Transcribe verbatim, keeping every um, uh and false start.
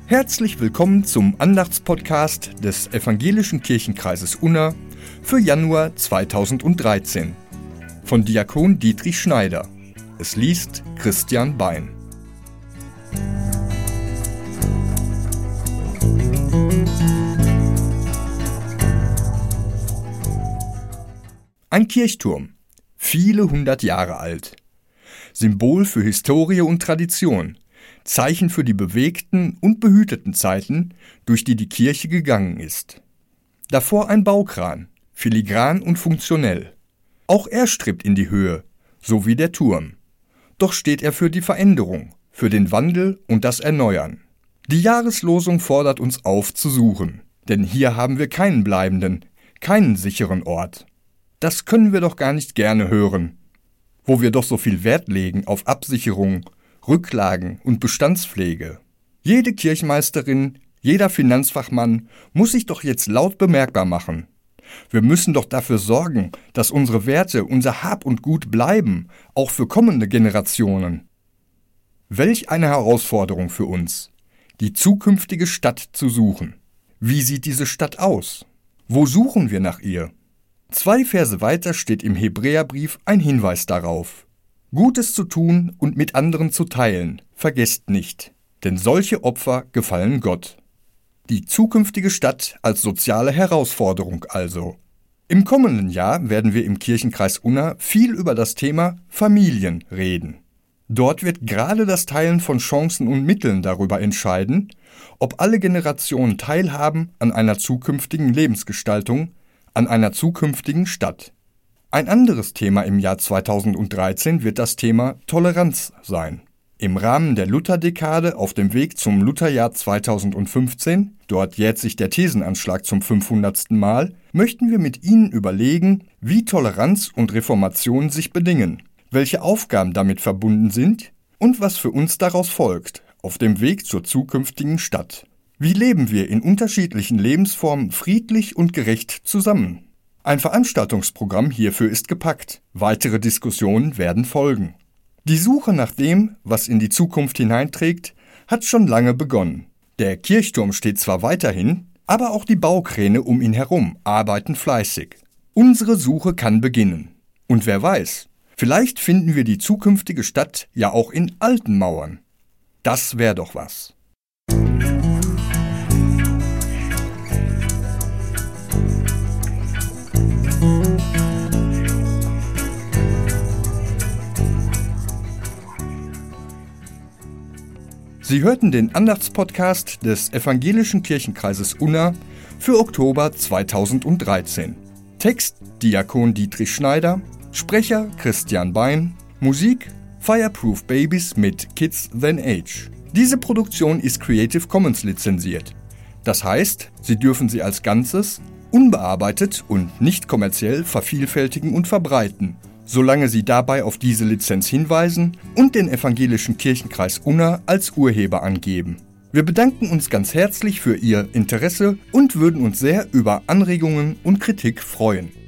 Herzlich willkommen zum Andachtspodcast des Evangelischen Kirchenkreises Unna für Januar zweitausenddreizehn von Diakon Dietrich Schneider. Es liest Christian Bein. Ein Kirchturm, viele hundert Jahre alt. Symbol für Historie und Tradition, Zeichen für die bewegten und behüteten Zeiten, durch die die Kirche gegangen ist. Davor ein Baukran, filigran und funktionell. Auch er strebt in die Höhe, so wie der Turm. Doch steht er für die Veränderung, für den Wandel und das Erneuern. Die Jahreslosung fordert uns auf zu suchen, denn hier haben wir keinen bleibenden, keinen sicheren Ort. Das können wir doch gar nicht gerne hören, wo wir doch so viel Wert legen auf Absicherung, Rücklagen und Bestandspflege. Jede Kirchmeisterin, jeder Finanzfachmann muss sich doch jetzt laut bemerkbar machen. Wir müssen doch dafür sorgen, dass unsere Werte, unser Hab und Gut bleiben, auch für kommende Generationen. Welch eine Herausforderung für uns, die zukünftige Stadt zu suchen. Wie sieht diese Stadt aus? Wo suchen wir nach ihr? Zwei Verse weiter steht im Hebräerbrief ein Hinweis darauf. Gutes zu tun und mit anderen zu teilen, vergesst nicht, denn solche Opfer gefallen Gott. Die zukünftige Stadt als soziale Herausforderung also. Im kommenden Jahr werden wir im Kirchenkreis Unna viel über das Thema Familien reden. Dort wird gerade das Teilen von Chancen und Mitteln darüber entscheiden, ob alle Generationen teilhaben an einer zukünftigen Lebensgestaltung, an einer zukünftigen Stadt. Ein anderes Thema im Jahr zweitausenddreizehn wird das Thema Toleranz sein. Im Rahmen der Lutherdekade auf dem Weg zum Lutherjahr zweitausendfünfzehn, dort jährt sich der Thesenanschlag zum fünfhundertsten Mal, möchten wir mit Ihnen überlegen, wie Toleranz und Reformation sich bedingen, welche Aufgaben damit verbunden sind und was für uns daraus folgt, auf dem Weg zur zukünftigen Stadt. Wie leben wir in unterschiedlichen Lebensformen friedlich und gerecht zusammen? Ein Veranstaltungsprogramm hierfür ist gepackt. Weitere Diskussionen werden folgen. Die Suche nach dem, was in die Zukunft hineinträgt, hat schon lange begonnen. Der Kirchturm steht zwar weiterhin, aber auch die Baukräne um ihn herum arbeiten fleißig. Unsere Suche kann beginnen. Und wer weiß, vielleicht finden wir die zukünftige Stadt ja auch in alten Mauern. Das wäre doch was. Sie hörten den Andachtspodcast des Evangelischen Kirchenkreises Unna für Oktober zweitausenddreizehn. Text Diakon Dietrich Schneider, Sprecher Christian Bein, Musik Fireproof Babies mit Kids Than Age. Diese Produktion ist Creative Commons lizenziert. Das heißt, Sie dürfen sie als Ganzes, unbearbeitet und nicht kommerziell vervielfältigen und verbreiten, solange Sie dabei auf diese Lizenz hinweisen und den Evangelischen Kirchenkreis Unna als Urheber angeben. Wir bedanken uns ganz herzlich für Ihr Interesse und würden uns sehr über Anregungen und Kritik freuen.